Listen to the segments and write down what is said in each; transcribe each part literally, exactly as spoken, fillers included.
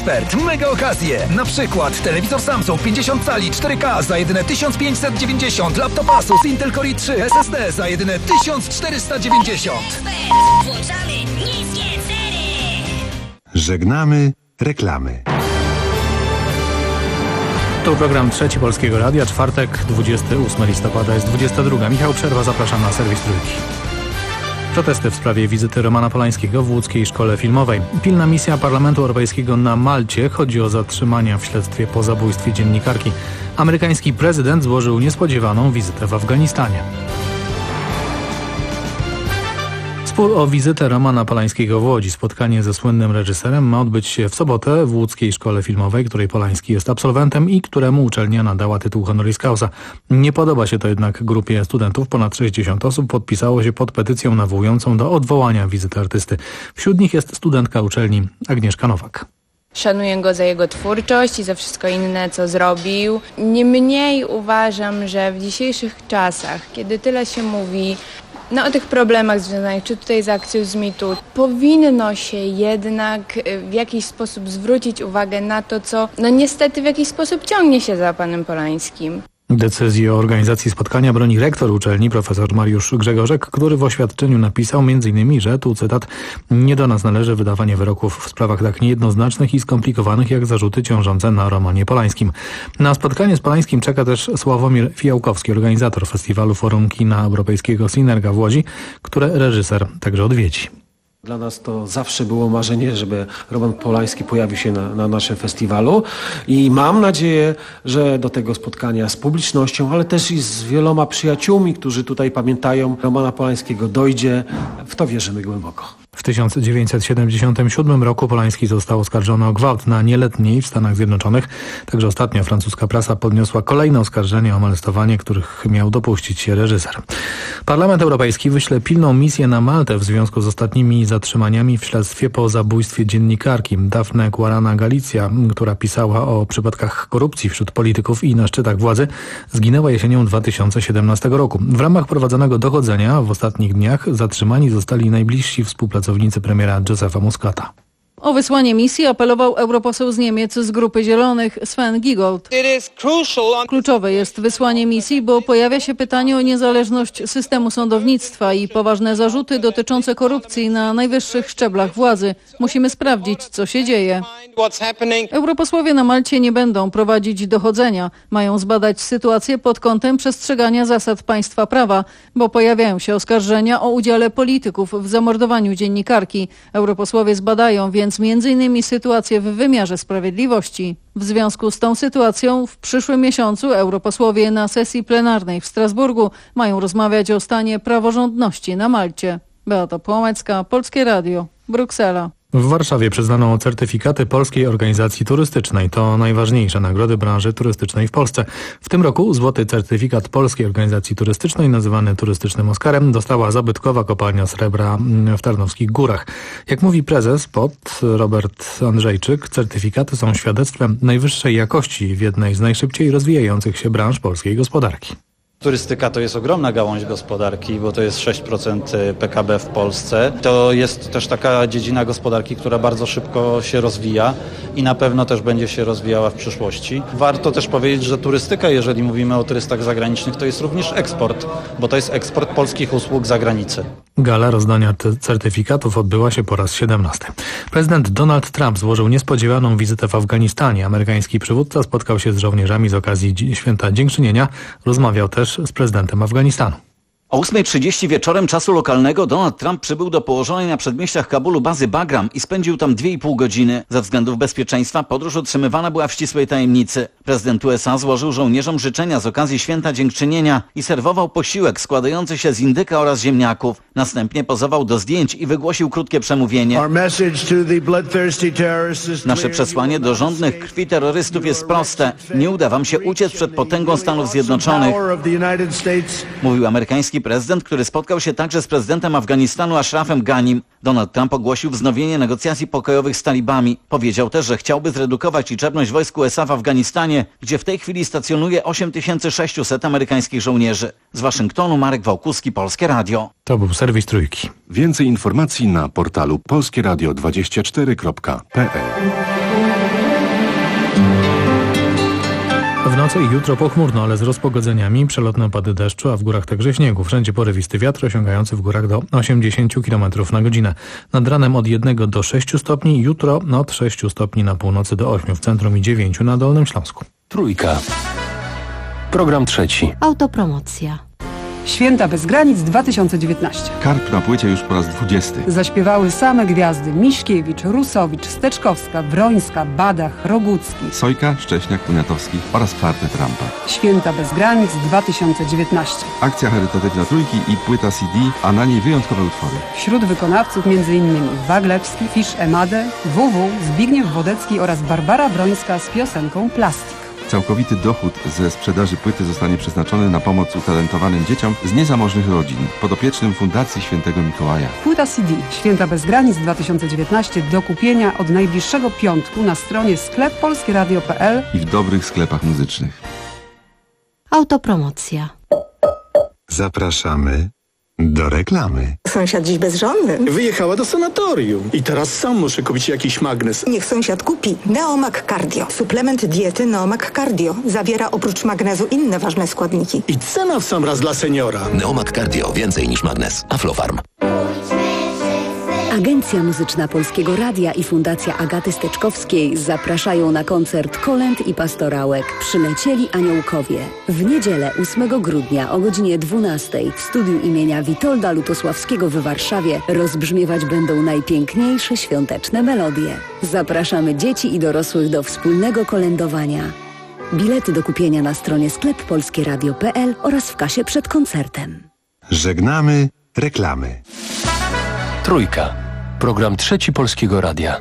Ekspert. Mega okazje. Na przykład telewizor Samsung pięćdziesiąt cali cztery K za jedyne tysiąc pięćset dziewięćdziesiąt. Laptop Asus Intel Core i trzy S S D za jedyne tysiąc czterysta dziewięćdziesiąt. Ekspert. Włączamy niskie ceny. Żegnamy reklamy. To program Trzeci Polskiego Radia, czwartek, dwudziestego ósmego listopada, jest dwudziesta druga. Michał Przerwa, zapraszam na serwis Trójki. Protesty w sprawie wizyty Romana Polańskiego w łódzkiej szkole filmowej. Pilna misja Parlamentu Europejskiego na Malcie. Chodzi o zatrzymania w śledztwie po zabójstwie dziennikarki. Amerykański prezydent złożył niespodziewaną wizytę w Afganistanie. Spór o wizytę Romana Polańskiego w Łodzi. Spotkanie ze słynnym reżyserem ma odbyć się w sobotę w łódzkiej szkole filmowej, której Polański jest absolwentem i któremu uczelnia nadała tytuł honoris causa. Nie podoba się to jednak grupie studentów. Ponad sześćdziesiąt osób podpisało się pod petycją nawołującą do odwołania wizyty artysty. Wśród nich jest studentka uczelni Agnieszka Nowak. Szanuję go za jego twórczość i za wszystko inne, co zrobił. Niemniej uważam, że w dzisiejszych czasach, kiedy tyle się mówi no, o tych problemach związanych czy tutaj z akcją z mitu, powinno się jednak w jakiś sposób zwrócić uwagę na to, co no niestety w jakiś sposób ciągnie się za panem Polańskim. Decyzji o organizacji spotkania broni rektor uczelni profesor Mariusz Grzegorzek, który w oświadczeniu napisał między innymi, że, tu cytat, nie do nas należy wydawanie wyroków w sprawach tak niejednoznacznych i skomplikowanych jak zarzuty ciążące na Romanie Polańskim. Na spotkanie z Polańskim czeka też Sławomir Fijałkowski, organizator festiwalu Forum Kina Europejskiego Synerga w Łodzi, które reżyser także odwiedzi. Dla nas to zawsze było marzenie, żeby Roman Polański pojawił się na, na naszym festiwalu i mam nadzieję, że do tego spotkania z publicznością, ale też i z wieloma przyjaciółmi, którzy tutaj pamiętają Romana Polańskiego, dojdzie. W to wierzymy głęboko. W tysiąc dziewięćset siedemdziesiątym siódmym roku Polański został oskarżony o gwałt na nieletniej w Stanach Zjednoczonych. Także ostatnio francuska prasa podniosła kolejne oskarżenia o molestowanie, których miał dopuścić się reżyser. Parlament Europejski wyśle pilną misję na Maltę w związku z ostatnimi zatrzymaniami w śledztwie po zabójstwie dziennikarki Daphne Caruana Galizia, która pisała o przypadkach korupcji wśród polityków i na szczytach władzy. Zginęła jesienią dwa tysiące siedemnastego roku. W ramach prowadzonego dochodzenia w ostatnich dniach zatrzymani zostali najbliżsi współpracownicy premiera Josepha Muscata. O wysłanie misji apelował europoseł z Niemiec z Grupy Zielonych Sven Giegold. Kluczowe jest wysłanie misji, bo pojawia się pytanie o niezależność systemu sądownictwa i poważne zarzuty dotyczące korupcji na najwyższych szczeblach władzy. Musimy sprawdzić, co się dzieje. Europosłowie na Malcie nie będą prowadzić dochodzenia. Mają zbadać sytuację pod kątem przestrzegania zasad państwa prawa, bo pojawiają się oskarżenia o udziale polityków w zamordowaniu dziennikarki. Europosłowie zbadają więc Więc między innymi sytuację w wymiarze sprawiedliwości. W związku z tą sytuacją w przyszłym miesiącu europosłowie na sesji plenarnej w Strasburgu mają rozmawiać o stanie praworządności na Malcie. Beata Płomecka, Polskie Radio, Bruksela. W Warszawie przyznano certyfikaty Polskiej Organizacji Turystycznej. To najważniejsze nagrody branży turystycznej w Polsce. W tym roku złoty certyfikat Polskiej Organizacji Turystycznej, nazywany turystycznym Oscarem, dostała zabytkowa kopalnia srebra w Tarnowskich Górach. Jak mówi prezes P O T Robert Andrzejczyk, certyfikaty są świadectwem najwyższej jakości w jednej z najszybciej rozwijających się branż polskiej gospodarki. Turystyka to jest ogromna gałąź gospodarki, bo to jest sześć procent P K B w Polsce. To jest też taka dziedzina gospodarki, która bardzo szybko się rozwija i na pewno też będzie się rozwijała w przyszłości. Warto też powiedzieć, że turystyka, jeżeli mówimy o turystach zagranicznych, to jest również eksport, bo to jest eksport polskich usług za granicę. Gala rozdania certyfikatów odbyła się po raz siedemnasty. Prezydent Donald Trump złożył niespodziewaną wizytę w Afganistanie. Amerykański przywódca spotkał się z żołnierzami z okazji Święta Dziękczynienia. Rozmawiał też z prezydentem Afganistanu. O ósmej trzydzieści wieczorem czasu lokalnego Donald Trump przybył do położonej na przedmieściach Kabulu bazy Bagram i spędził tam dwie i pół godziny. Ze względów bezpieczeństwa podróż utrzymywana była w ścisłej tajemnicy. Prezydent U S A złożył żołnierzom życzenia z okazji Święta Dziękczynienia i serwował posiłek składający się z indyka oraz ziemniaków. Następnie pozował do zdjęć i wygłosił krótkie przemówienie. Nasze przesłanie do żądnych krwi terrorystów jest proste. Nie uda wam się uciec przed potęgą Stanów Zjednoczonych, mówił amerykański prezydent, który spotkał się także z prezydentem Afganistanu Ashrafem Ghanim. Donald Trump ogłosił wznowienie negocjacji pokojowych z talibami. Powiedział też, że chciałby zredukować liczebność wojsk U S A w Afganistanie, gdzie w tej chwili stacjonuje osiem tysięcy sześciuset amerykańskich żołnierzy. Z Waszyngtonu Marek Wałkuski, Polskie Radio. To był serwis Trójki. Więcej informacji na portalu polskieradio dwadzieścia cztery kropka p l. W nocy i jutro pochmurno, ale z rozpogodzeniami, przelotne opady deszczu, a w górach także śniegu. Wszędzie porywisty wiatr osiągający w górach do osiemdziesiąt kilometrów na godzinę. Nad ranem od jednego do sześciu stopni, jutro od sześciu stopni na północy do ośmiu w centrum i dziewięciu na Dolnym Śląsku. Trójka. Program trzeci. Autopromocja. Święta bez granic dwa tysiące dziewiętnaście. Karp na płycie już po raz dwudziesty. Zaśpiewały same gwiazdy: Miśkiewicz, Rusowicz, Steczkowska, Wrońska, Badach, Rogucki, Sojka, Szcześniak, Poniatowski oraz kwartet Rampa. Święta bez granic dwa tysiące dziewiętnaście. Akcja charytatywna Trójki i płyta C D, a na niej wyjątkowe utwory. Wśród wykonawców m.in. Waglewski, Fisz Emadę, W W, Zbigniew Wodecki oraz Barbara Brońska z piosenką Plastik. Całkowity dochód ze sprzedaży płyty zostanie przeznaczony na pomoc utalentowanym dzieciom z niezamożnych rodzin, podopiecznym Fundacji Świętego Mikołaja. Płyta C D Święta bez granic dwa tysiące dziewiętnaście do kupienia od najbliższego piątku na stronie sklep polskie radio kropka p l i w dobrych sklepach muzycznych. Autopromocja. Zapraszamy do reklamy. Sąsiad dziś bezżonny. Wyjechała do sanatorium i teraz sam muszę kupić jakiś magnes. Niech sąsiad kupi Neomag Cardio. Suplement diety Neomag Cardio. Zawiera oprócz magnezu inne ważne składniki. I cena w sam raz dla seniora. Neomag Cardio. Więcej niż magnes. Aflofarm. Agencja Muzyczna Polskiego Radia i Fundacja Agaty Steczkowskiej zapraszają na koncert kolęd i pastorałek Przylecieli Aniołkowie. W niedzielę ósmego grudnia o godzinie dwunastej w studiu imienia Witolda Lutosławskiego w Warszawie rozbrzmiewać będą najpiękniejsze świąteczne melodie. Zapraszamy dzieci i dorosłych do wspólnego kolędowania. Bilety do kupienia na stronie sklep polskie radio kropka p l oraz w kasie przed koncertem. Żegnamy reklamy. Trójka. Program trzeci Polskiego Radia.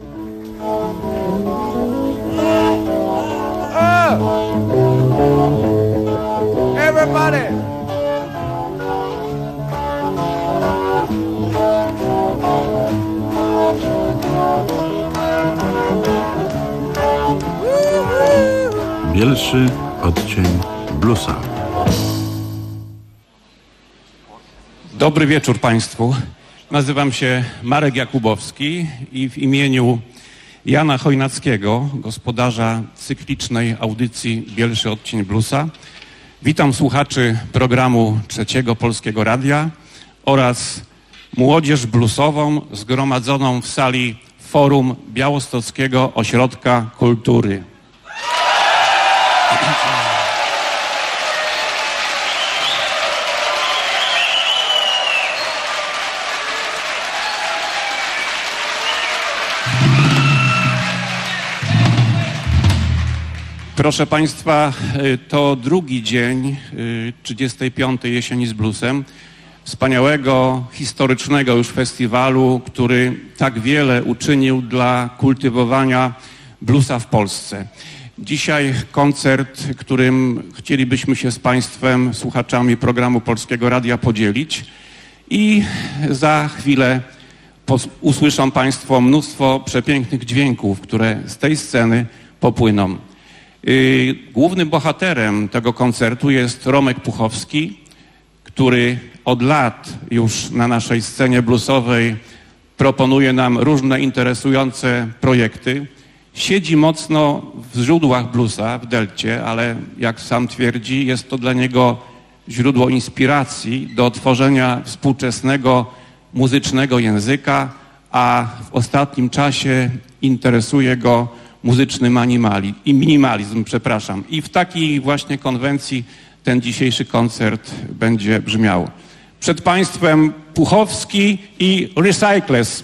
Everybody! Bielszy odcień bluesa. Dobry wieczór Państwu. Nazywam się Marek Jakubowski i w imieniu Jana Chojnackiego, gospodarza cyklicznej audycji Bielszy odcień bluesa, witam słuchaczy programu Trzeciego Polskiego Radia oraz młodzież bluesową zgromadzoną w sali Forum Białostockiego Ośrodka Kultury. Proszę Państwa, to drugi dzień trzydziestej piątej Jesieni z Bluesem, wspaniałego, historycznego już festiwalu, który tak wiele uczynił dla kultywowania bluesa w Polsce. Dzisiaj koncert, którym chcielibyśmy się z Państwem, słuchaczami programu Polskiego Radia podzielić i za chwilę usłyszą Państwo mnóstwo przepięknych dźwięków, które z tej sceny popłyną. Głównym bohaterem tego koncertu jest Romek Puchowski, który od lat już na naszej scenie bluesowej proponuje nam różne interesujące projekty. Siedzi mocno w źródłach bluesa, w delcie, ale jak sam twierdzi, jest to dla niego źródło inspiracji do tworzenia współczesnego muzycznego języka, a w ostatnim czasie interesuje go muzyczny manimali, i minimalizm, przepraszam. I w takiej właśnie konwencji ten dzisiejszy koncert będzie brzmiał. Przed Państwem Puchowski i Recycles.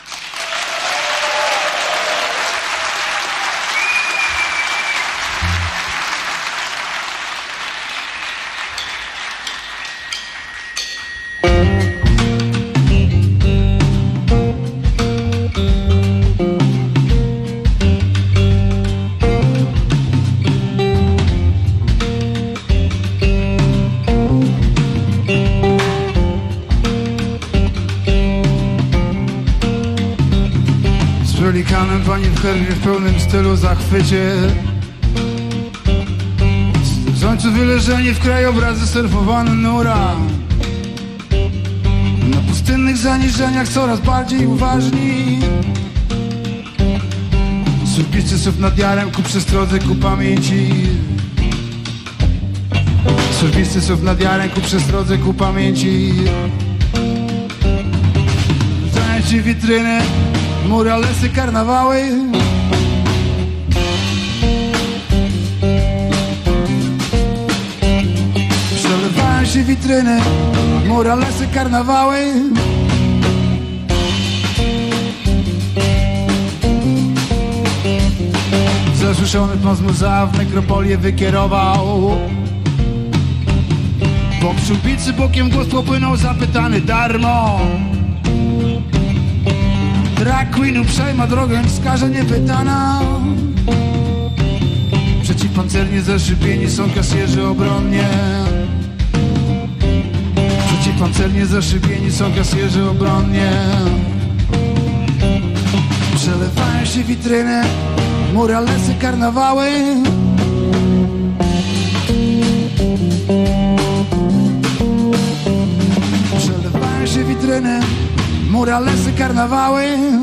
Pani w herbie w pełnym stylu zachwycie. W słońcu wyleżeni w krajobrazy surfowany nura. Na pustynnych zaniżeniach coraz bardziej uważni. Surfisty słów nad jarem ku przestrodze, ku pamięci. Serwisy słów nad jarem ku przestrodze, ku pamięci. Tańczy witryny, muralesy, karnawały. Przelewają się witryny, muralesy, karnawały. Zasłyszony pan z muza w nekropolię wykierował. Po przyłbicy bokiem głos popłynął zapytany darmo. Drag queen uprzejma drogę wskaże niepytana. Przeciwpancernie zaszypieni są kasjerzy obronnie. Przeciwpancernie zaszypieni są kasjerzy obronnie. Przelewają się witryny, muralesy, karnawały. Przelewają się witryny, muralesy, karnawały.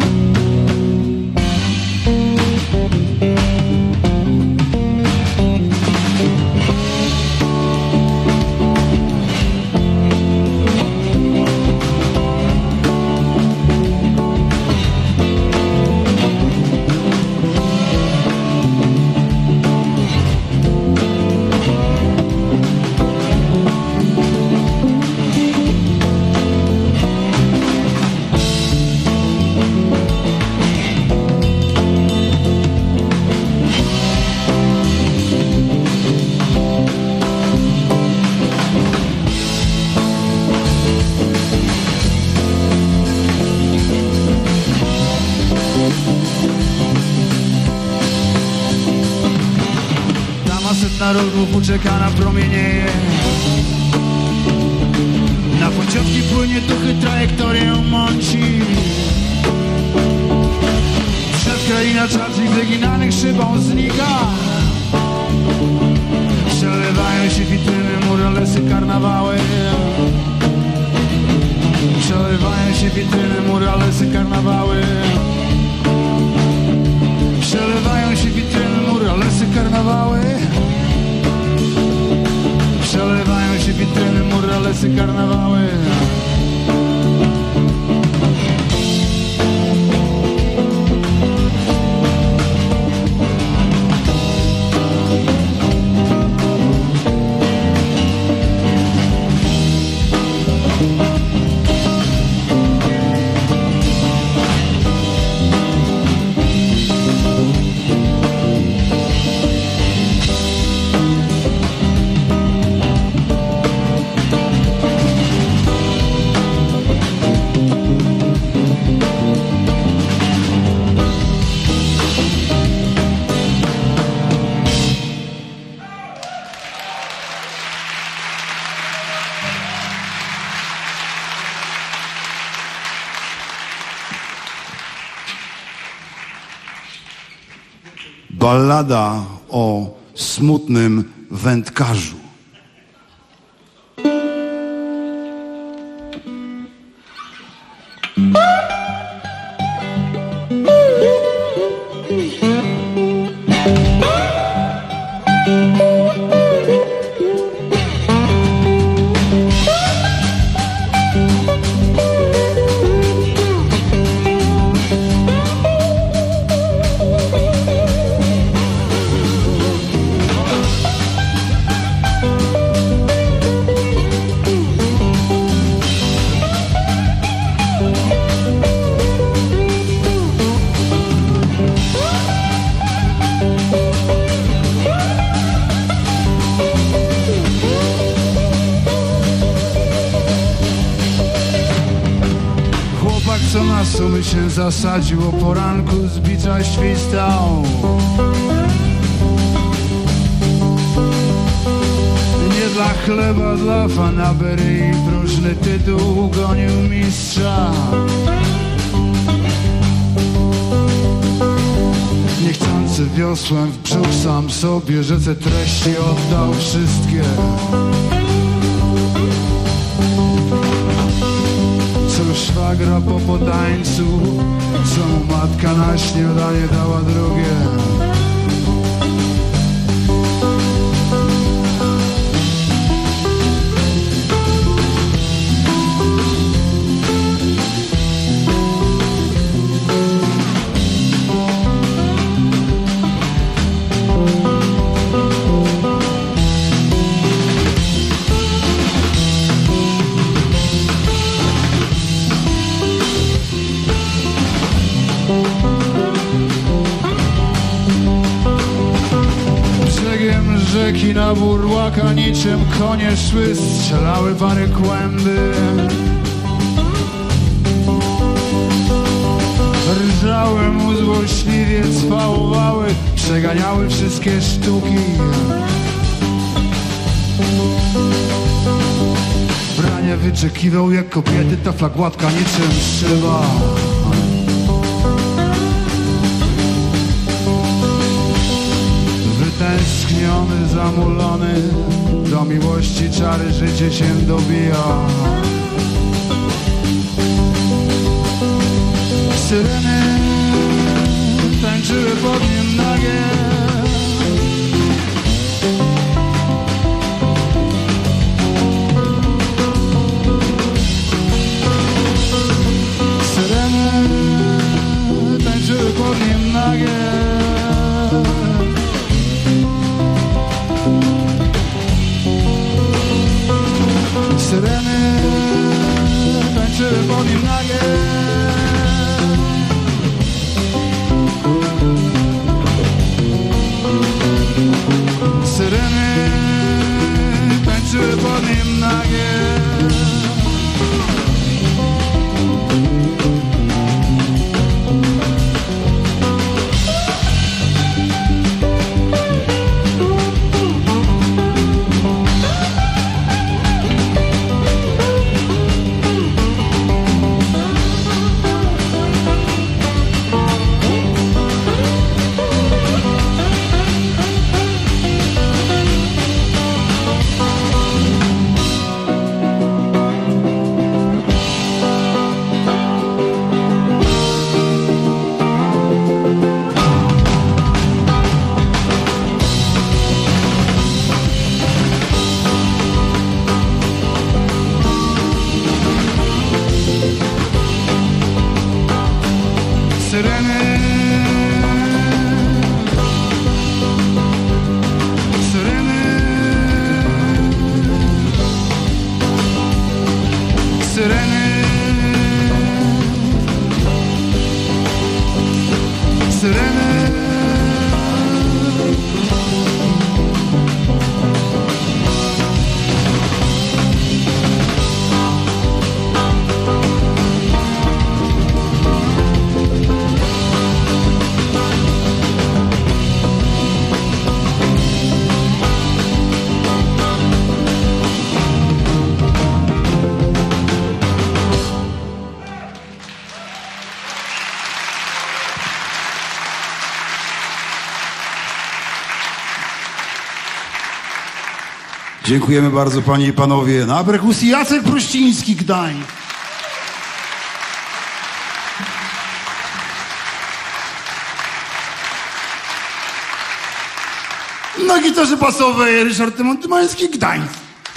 Narodów uczeka na promienieje. Na pociągi płynie duchy, trajektorię mąci. Przed kraina czarnych wyginanych szybą znika. Przelewają się witryny, muralesy, karnawały. Przelewają się witryny, muralesy, karnawały. Przelewają się witryny, muralesy, karnawały. Przelewają się witryny, muralesy, karnawały. Ballada o smutnym wędkarzu. Co na sumy się zasadził, o poranku z bicza świstał. Nie dla chleba, dla fanabery i próżny tytuł gonił mistrza. Niechcący wiosłem w brzuch sam sobie, rzece treści oddał wszystkie. Szwagra po potańcu, co mu matka na śniadanie dała drugie. rzeki na burłaka niczym konie szły, strzelały pary kłęby. Rżały mu złośliwie, cwałowały, przeganiały wszystkie sztuki. Branie wyczekiwał jak kobiety, ta flagłatka niczym szyba. Wytęskniony, zamulony, do miłości czary życie się dobija. Syreny tańczyły pod nim nagie. Syreny tańczyły pod nim nagie. Syreny tańczyły pod nim nagie. Syreny tańczyły pod nim nagie. Dziękujemy bardzo panie i panowie. Na perkusji Jacek Prościński, Gdańsk. Na gitarze basowej Ryszard Tymontymański, Gdańsk.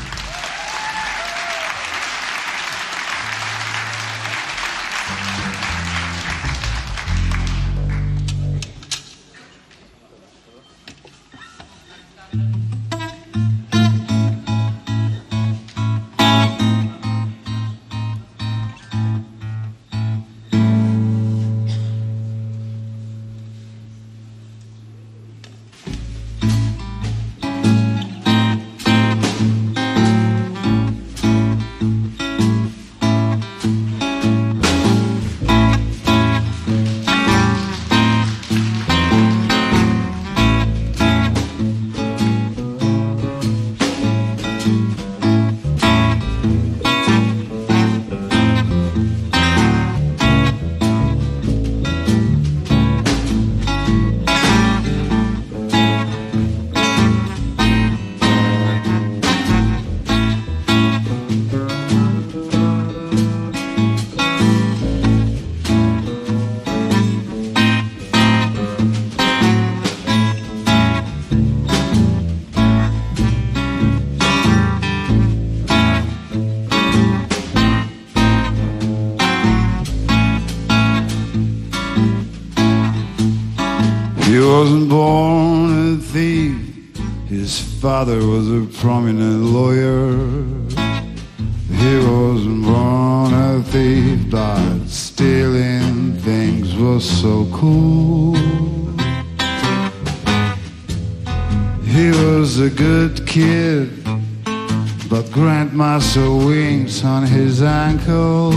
He wasn't born a thief. His father was a prominent lawyer. He wasn't born a thief, but stealing things was so cool. He was a good kid, but grandmaster wings on his ankle.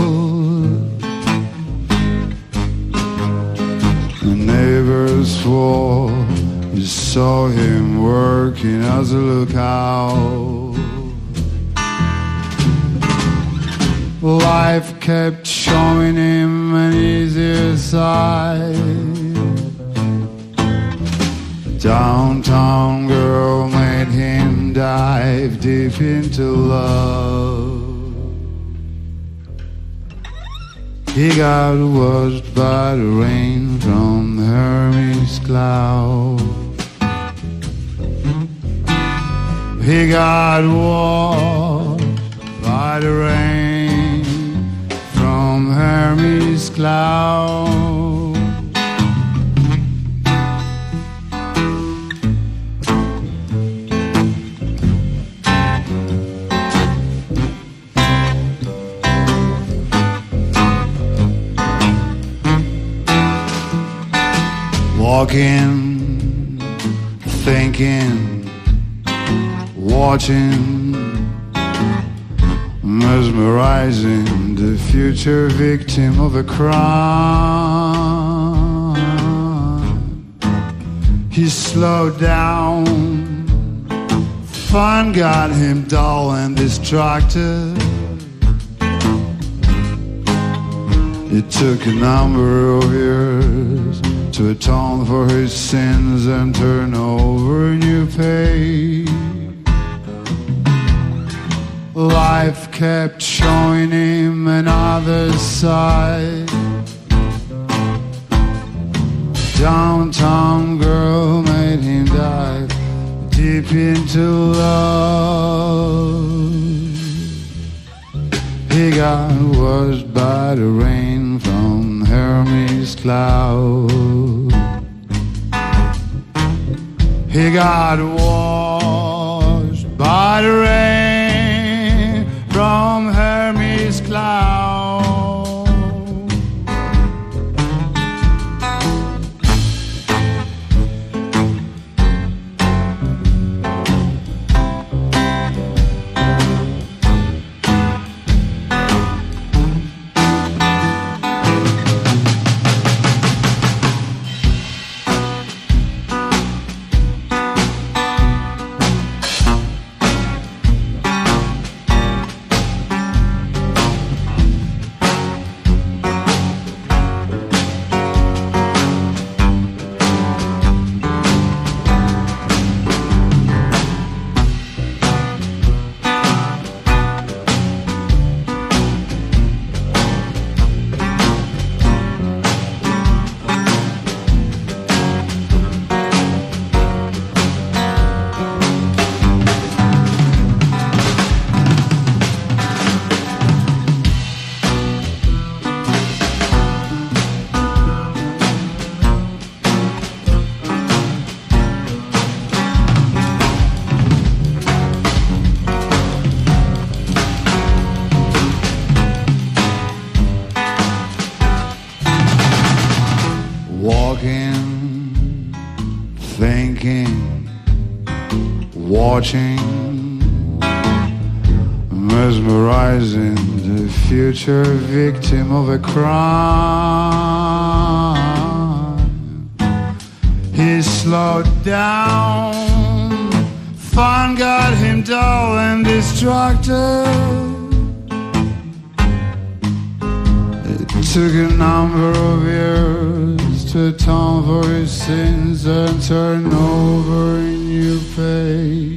The neighbors swore you saw him working as a lookout. Life kept showing him an easier side. Downtown girl made him dive deep into love. He got washed by the rain from Hermes cloud. He got washed by the rain from Hermes cloud. Walking, thinking, watching, mesmerizing the future victim of a crime. He slowed down, fun got him dull and distracted. It took a number of years to atone for his sins and turn over a new page. Life kept showing him another side. Downtown girl made him dive deep into love. He got washed by the rain from Hermes cloud. He got washed by the rain from Hermes cloud. Mesmerizing the future victim of a crime. He slowed down, fun got him dull and distracted. It took a number of years to atone for his sins and turn over a new page.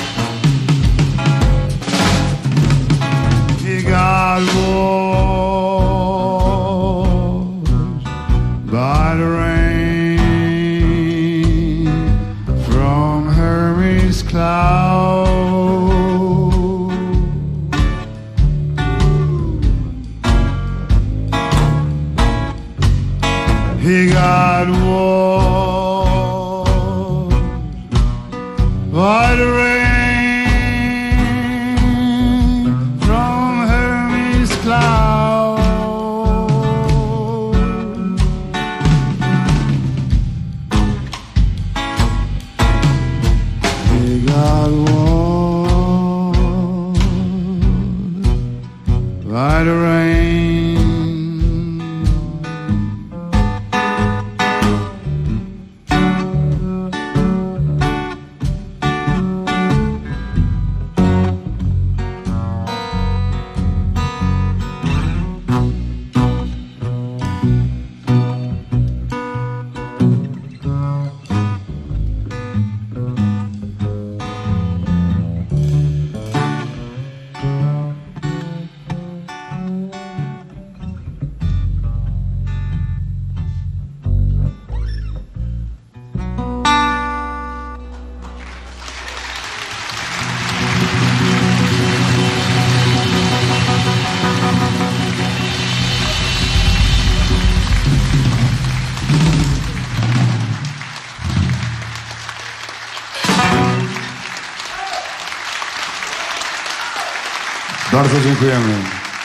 He got war he got warm by the rain from Hermes cloud. He got warm by the rain. Bardzo dziękujemy.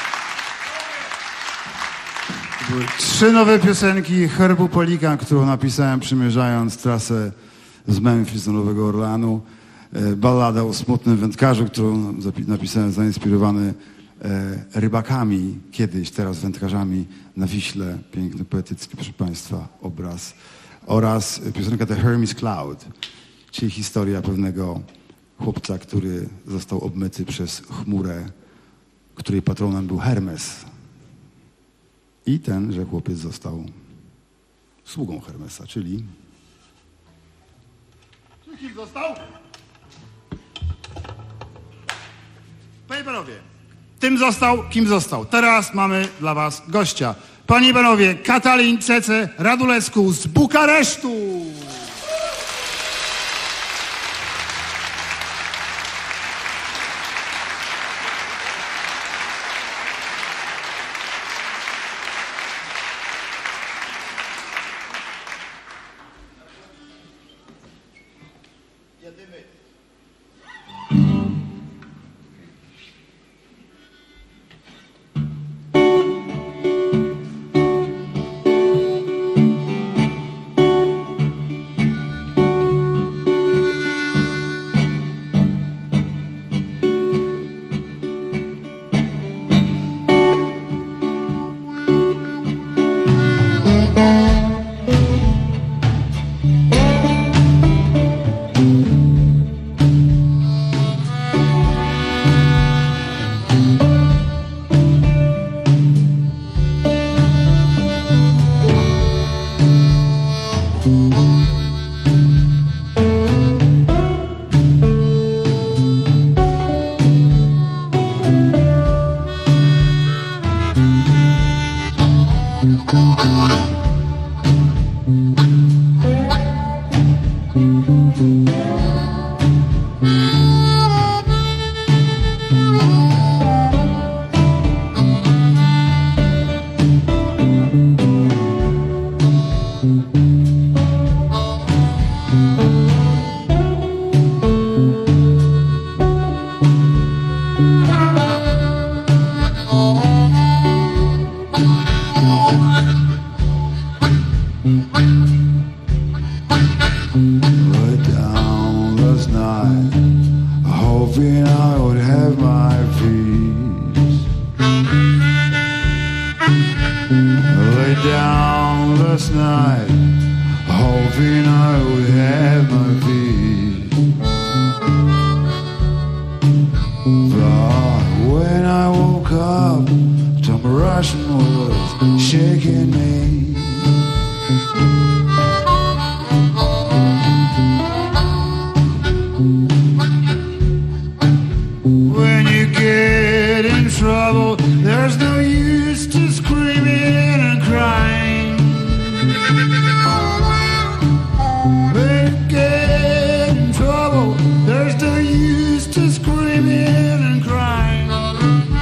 Były trzy nowe piosenki Herbu Polika, którą napisałem przymierzając trasę z Memphis do Nowego Orleanu. Ballada o smutnym wędkarzu, którą napisałem zainspirowany rybakami kiedyś, teraz wędkarzami na Wiśle. Piękny, poetycki, proszę Państwa, obraz. Oraz piosenka The Hermes Cloud, czyli historia pewnego chłopca, który został obmyty przez chmurę, której patronem był Hermes. I tenże chłopiec został sługą Hermesa, czyli... Kim został? Panie i panowie, tym został, kim został. Teraz mamy dla was gościa. Panie i panowie, Katalin Cece Radulescu z Bukaresztu.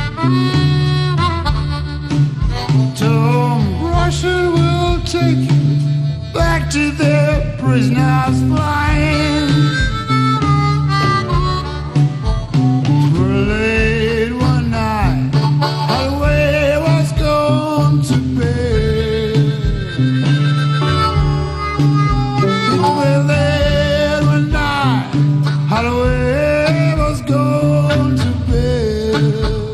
Tom Russell will take you to the prisoners flying. Too late one night, Holloway was gone to bed. It was late one night, Holloway was gone to bed.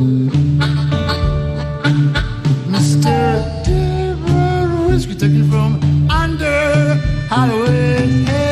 Mister David Whiskey taken from under Holloway's head.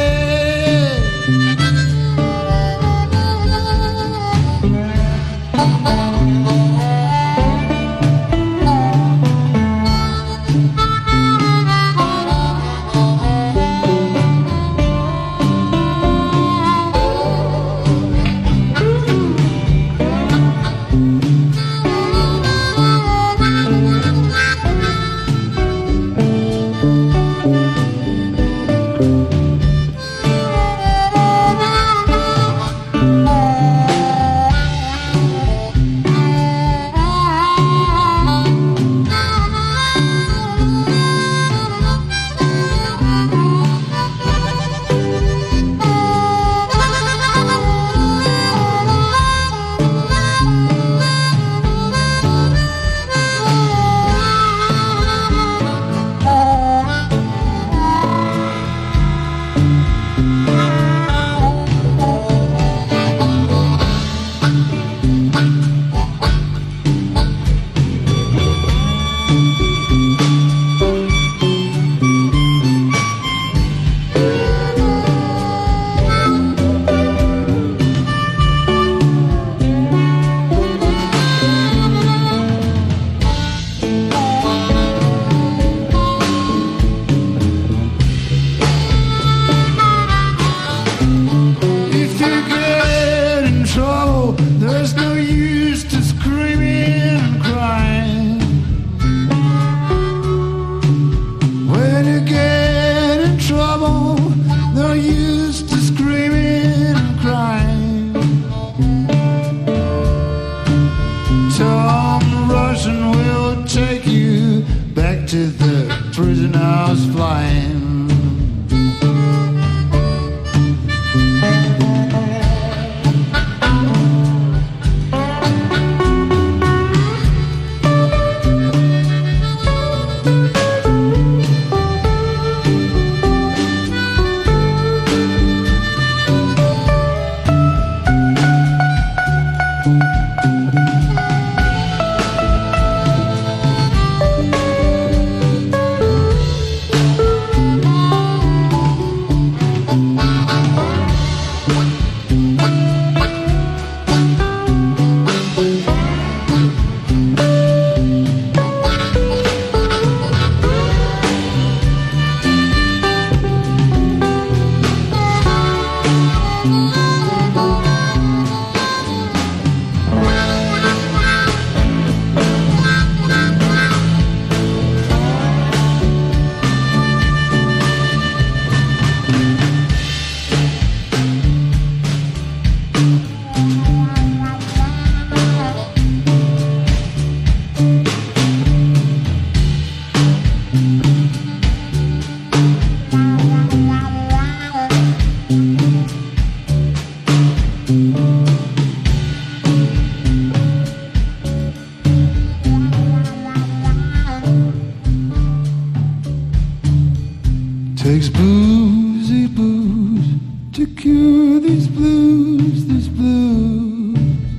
Takes boozy booze to cure these blues, these blues.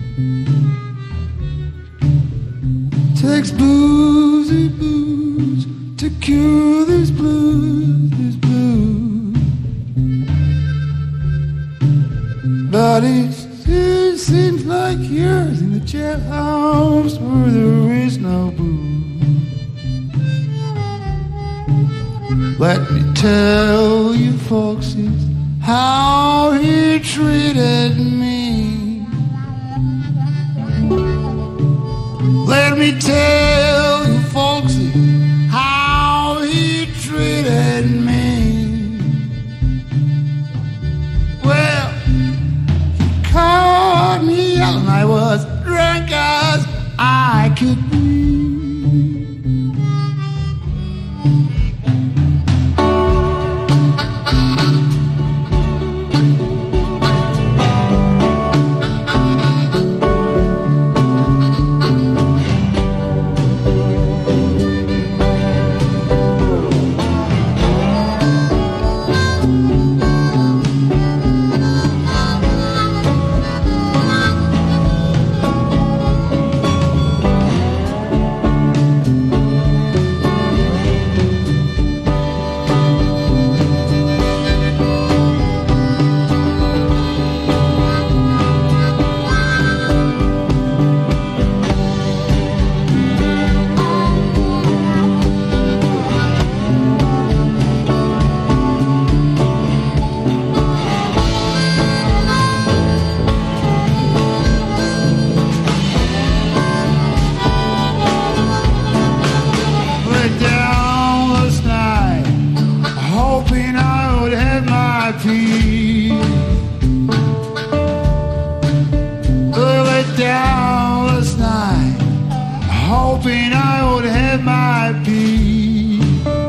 Takes boozy booze to cure these blues, these blues. But it still seems like yours in the jailhouse where there is no booze. Let me tell you folks how he treated me. Let me tell you folks how he treated me. Well, he caught me yelling I was drunk as I could be. and I would have my peace.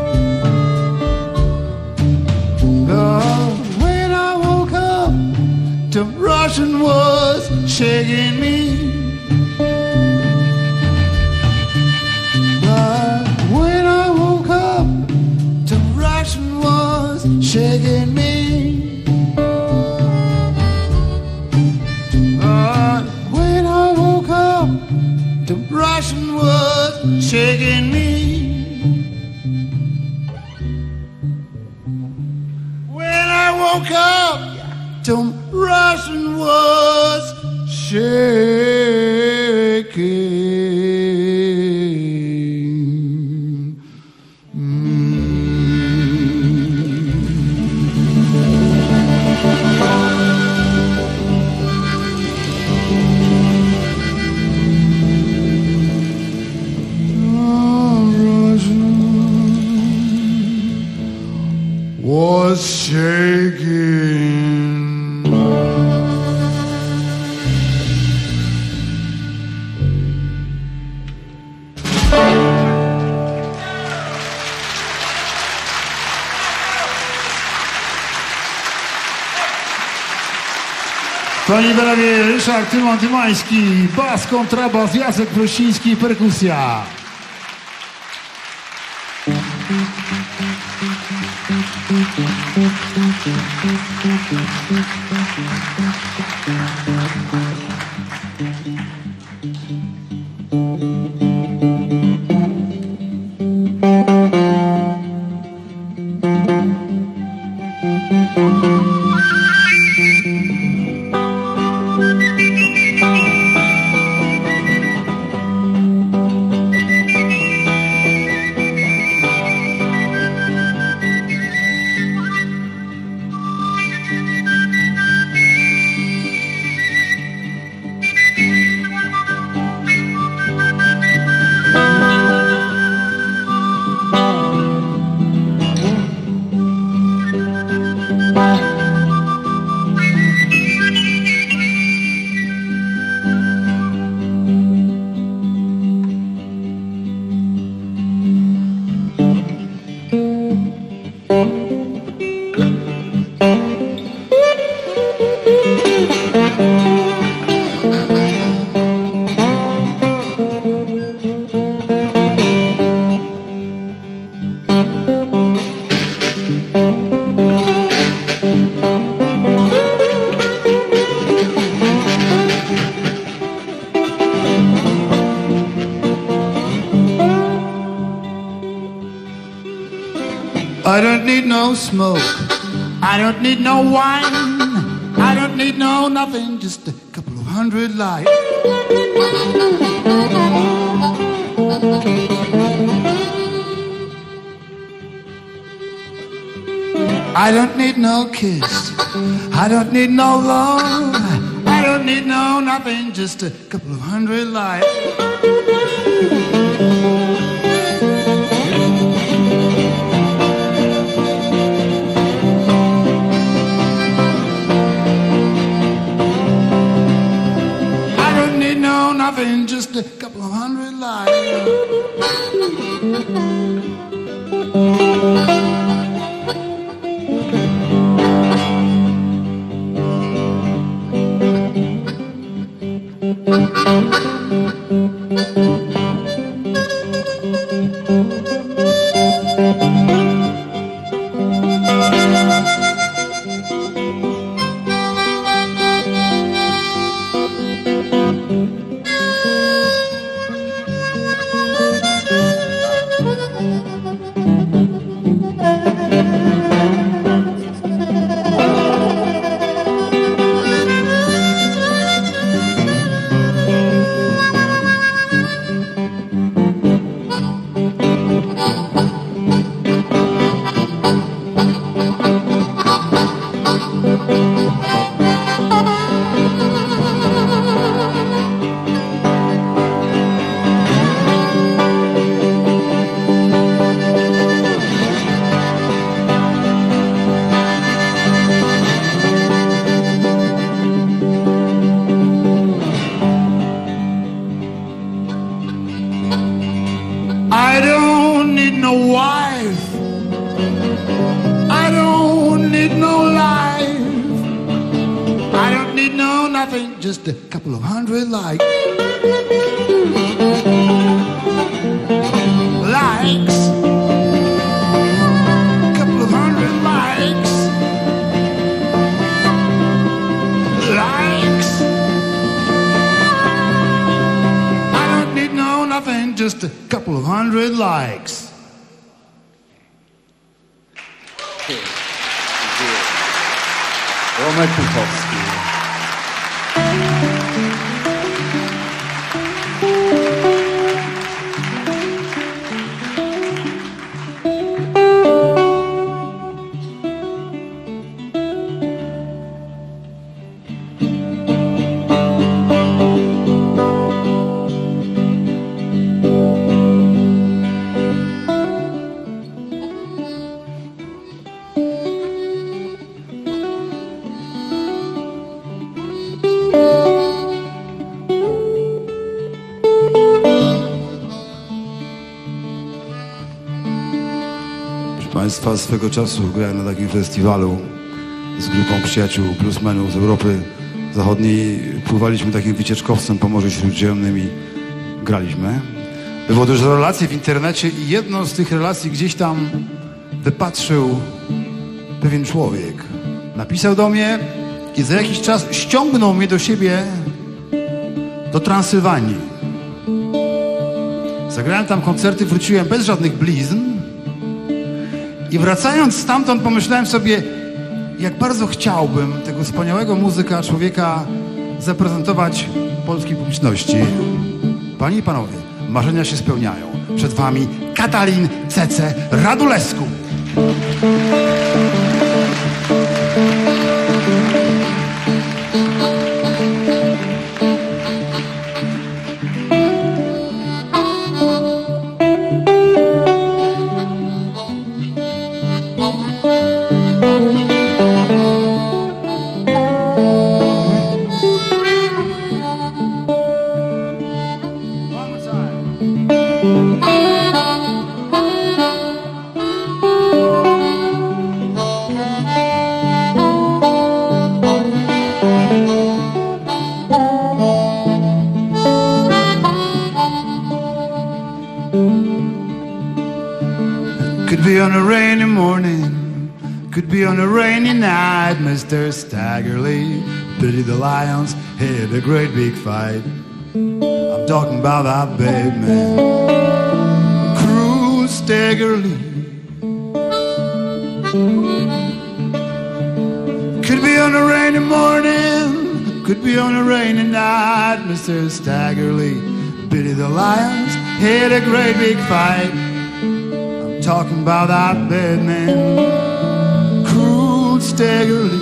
But when I woke up, the Russian was shaking me. But when I woke up, the Russian was shaking me. But when I woke up, the Russian was shaking me. When I woke up, the Russian was shaking. Was shaking. Panie i panowie, Ryszard Tymon-Tymański, bas, kontrabas, Jacek Prościński, perkusja. I don't need no smoke, I don't need no wine, I don't need no nothing, just a couple of hundred lights. I don't need no kiss, I don't need no love, I don't need no nothing, just a couple of hundred lights. Nothing, just a couple of hundred lives. I don't need no wife. I don't need no life. I don't need no nothing, just a couple of hundred likes. Likes. A couple of hundred likes. Likes. I don't need no nothing, just a couple of hundred likes. Romek Puchowski. Państwa, swego czasu grałem na takim festiwalu z grupą przyjaciół bluesmenów z Europy Zachodniej. Pływaliśmy takim wycieczkowcem po Morzu Śródziemnym i graliśmy. Było dużo relacji w internecie i jedną z tych relacji gdzieś tam wypatrzył pewien człowiek. Napisał do mnie i za jakiś czas ściągnął mnie do siebie do Transylwanii. Zagrałem tam koncerty, wróciłem bez żadnych blizn. I wracając stamtąd pomyślałem sobie, jak bardzo chciałbym tego wspaniałego muzyka, człowieka zaprezentować polskiej publiczności. Panie i panowie, marzenia się spełniają. Przed wami Katalin Cece Radulescu. Could be on a rainy morning, could be on a rainy night. Mister Staggerly, Billy the Lions had a great big fight. I'm talking about that bad man, Cruel Staggerly. Could be on a rainy morning, could be on a rainy night. Mister Staggerly, Billy the Lions had a great big fight. Talking about that bad man, Cruel Staggerly.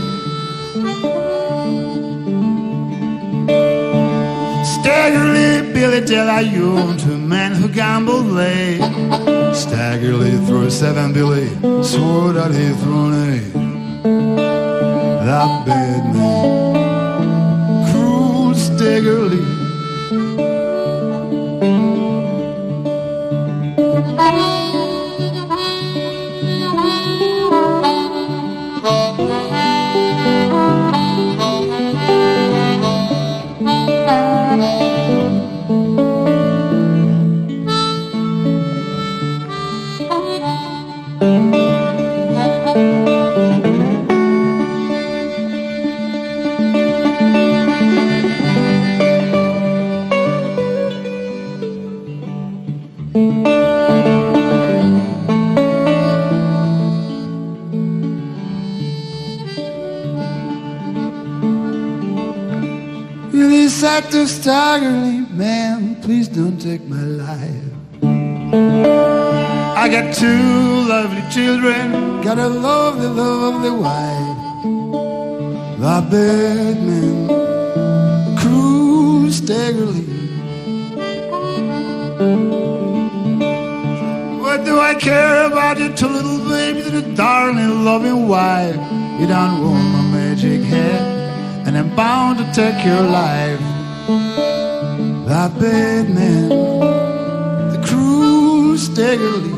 Staggerly, Billy DeLayune, two men who gambled late. Staggerly threw a seven, Billy swore that he'd thrown eight. That bad man, Cruel Staggerly. Really sad to Staggerly, man, please don't take my life. I got two lovely children, got a lovely, lovely wife. That bad man, Cruel Staggerly. What do I care about your two little babies and a darling, loving wife? You don't want my magic hat, and I'm bound to take your life. That bad man, the Cruel staggerly.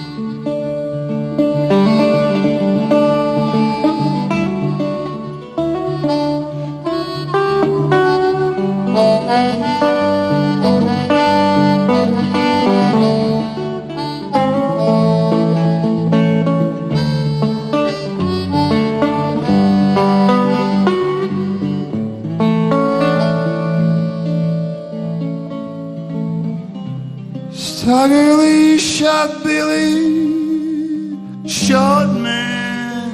Staggerly shot Billy, short man,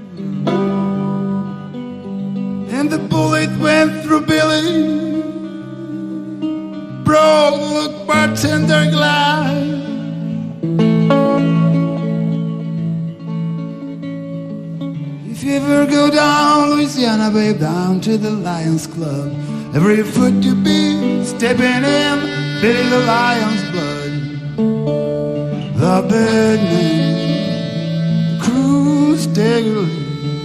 and the bullet went through Billy, broke the bartender glass. If you ever go down Louisiana, babe, down to the Lions Club, every foot you be stepping in, Billy the Lion's blood. The bad man, cruise staggerly.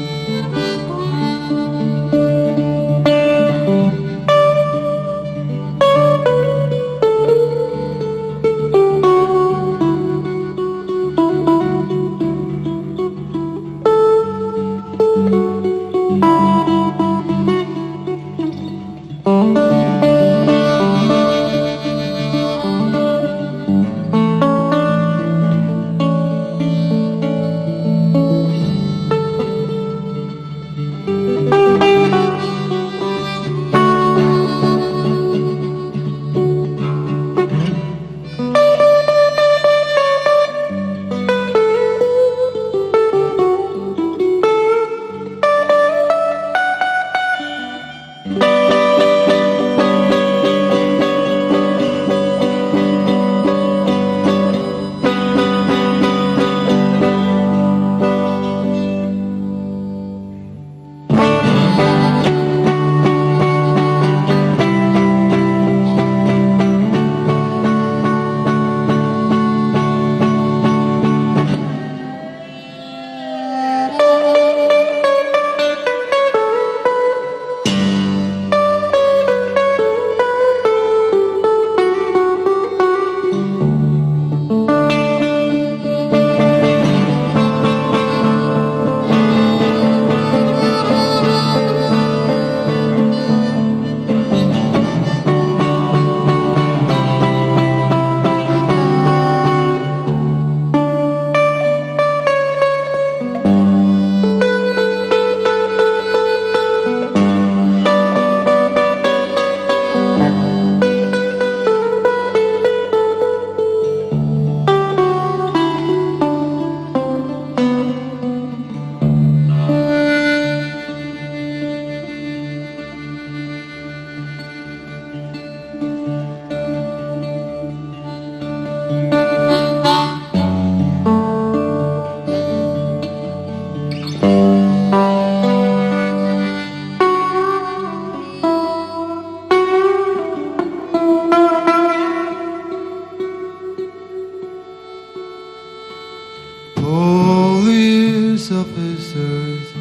officers,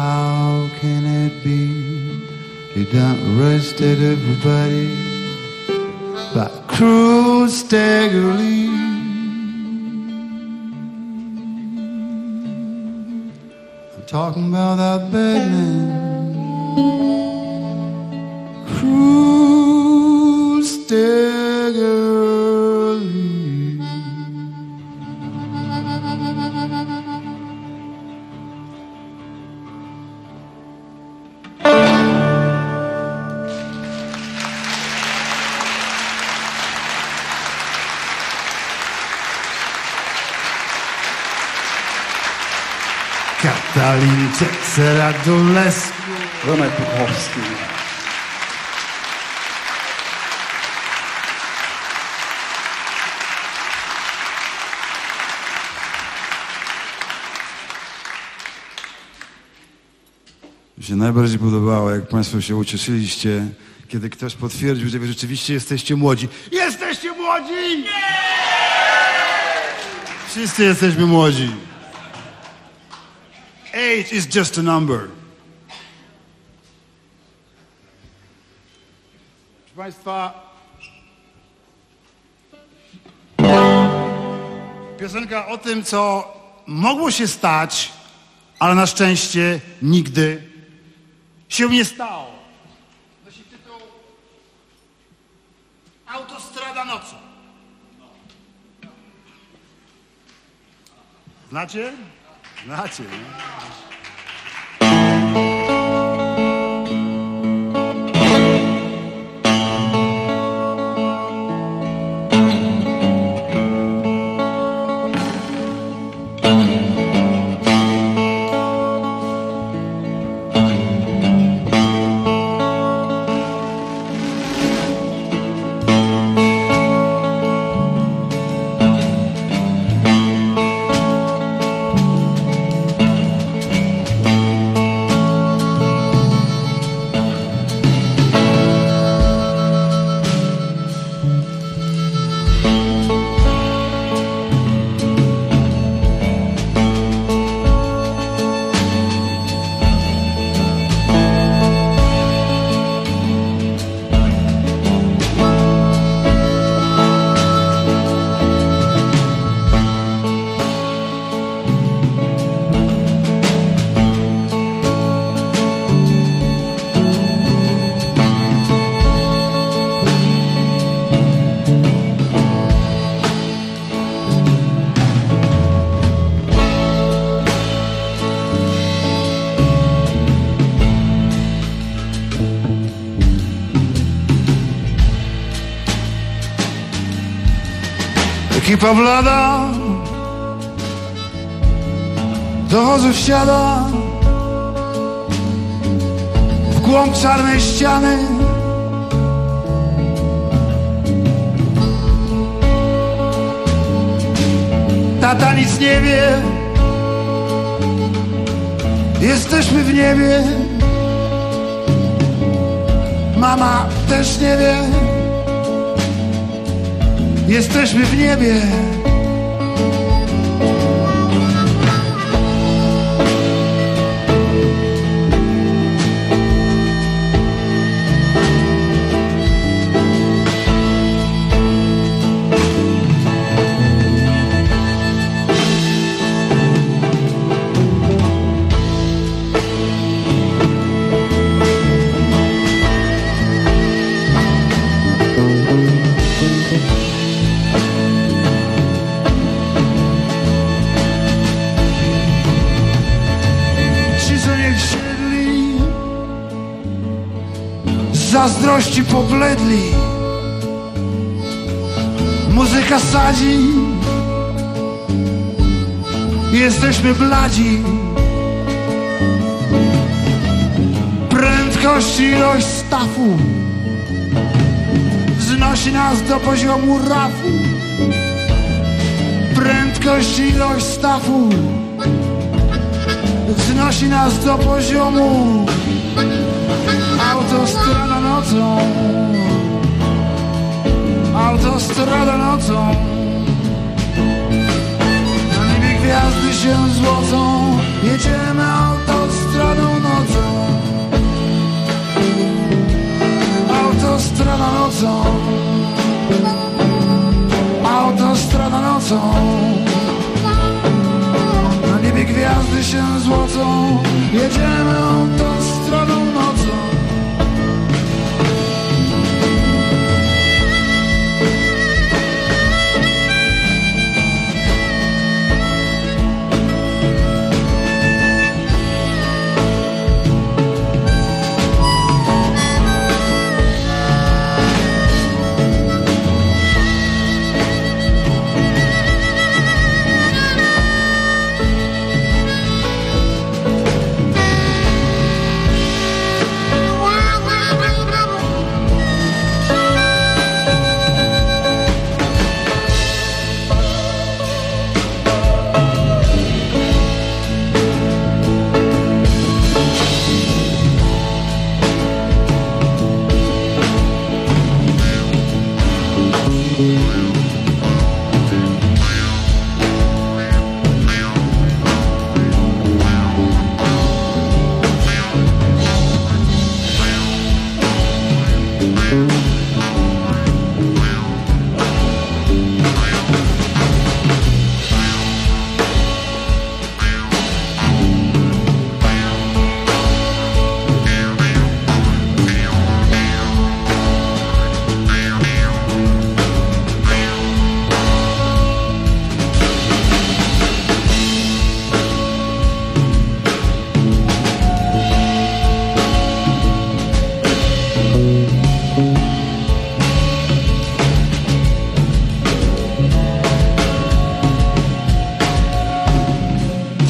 how can it be you done arrested everybody by cruel staggerly? I'm talking about that bad man, cruel staggerly. Katalin Radulescu, Romek Puchowski. Mi się najbardziej podobało, jak Państwo się ucieszyliście, kiedy ktoś potwierdził, że wy rzeczywiście jesteście młodzi. Jesteście młodzi! Wszyscy jesteśmy młodzi. Age is just a number. Proszę Państwa, Piosenka o tym, co mogło się stać, ale na szczęście nigdy się nie stało. Nosi tytuł Autostrada nocą. Znacie? Znacie, nie? Ekipa blada do wozu wsiada, w głąb czarnej ściany. Tata nic nie wie, jesteśmy w niebie. Mama też nie wie, jesteśmy w niebie. Zazdrości pobledli, muzyka sadzi, jesteśmy bladzi. Prędkość, ilość stafu wznosi nas do poziomu rafu. Prędkość, ilość stafu wznosi nas do poziomu. Autostrada nocą, autostrada nocą, na niebie gwiazdy się złocą, jedziemy autostradą nocą, autostrada nocą, autostrada nocą, na niebie gwiazdy się złocą, jedziemy autostradą nocą.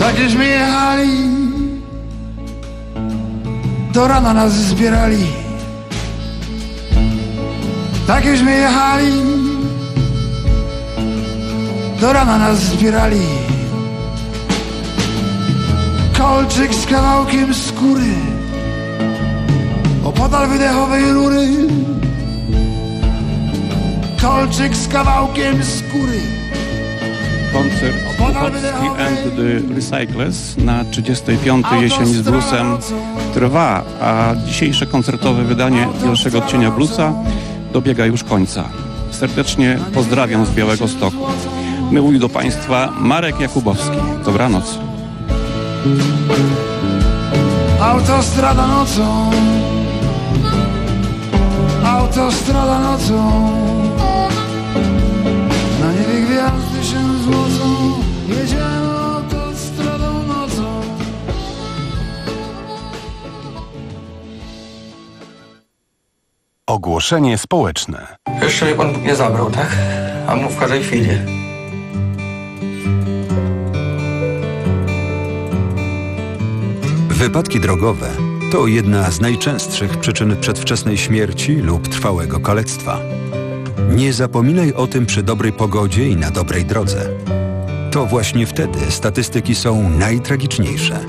Takieśmy jechali, do rana nas zbierali. Takieśmy jechali, do rana nas zbierali. Kolczyk z kawałkiem skóry, opodal wydechowej rury. Kolczyk z kawałkiem skóry. Koncert Bukowski and the Recyclers na trzydziestej piątej Jesieni z Bluesem trwa, a dzisiejsze koncertowe wydanie pierwszego odcienia bluesa dobiega już końca. Serdecznie pozdrawiam z Białegostoku. Mówił do Państwa Marek Jakubowski. Dobranoc. Autostrada nocą, autostrada nocą, na niebie gwiazdy się złocą, jedziemy autostradą nocą. Ogłoszenie społeczne. Jeszcze mnie Pan Bóg nie zabrał, tak? A mów w każdej chwili. Wypadki drogowe to jedna z najczęstszych przyczyn przedwczesnej śmierci lub trwałego kalectwa. Nie zapominaj o tym przy dobrej pogodzie i na dobrej drodze. To właśnie wtedy statystyki są najtragiczniejsze.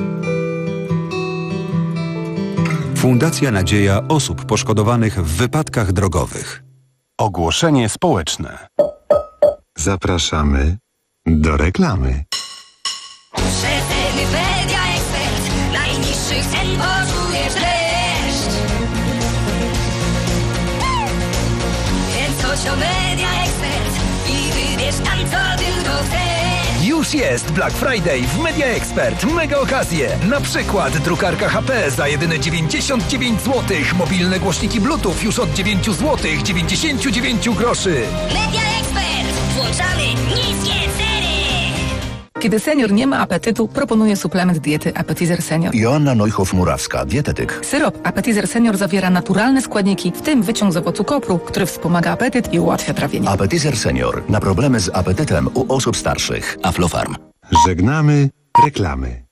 Fundacja Nadzieja osób poszkodowanych w wypadkach drogowych. Ogłoszenie społeczne. Zapraszamy do reklamy. Media Expert. Najniższych cen poczujesz dreszcz. Więc chodź o Media Expert i wybierz tam, co tylko chcesz. Już jest Black Friday w Media Expert. Mega okazje. Na przykład drukarka H P za jedyne dziewięćdziesiąt dziewięć złotych. Mobilne głośniki Bluetooth już od dziewięć złotych dziewięćdziesiąt dziewięć groszy. Media Expert. Włączamy niskie ceny. Kiedy senior nie ma apetytu, proponuję suplement diety Appetizer Senior. Joanna Neuhoff-Murawska, dietetyk. Syrop Appetizer Senior zawiera naturalne składniki, w tym wyciąg z owocu kopru, który wspomaga apetyt i ułatwia trawienie. Appetizer Senior. Na problemy z apetytem u osób starszych. Aflofarm. Żegnamy reklamy.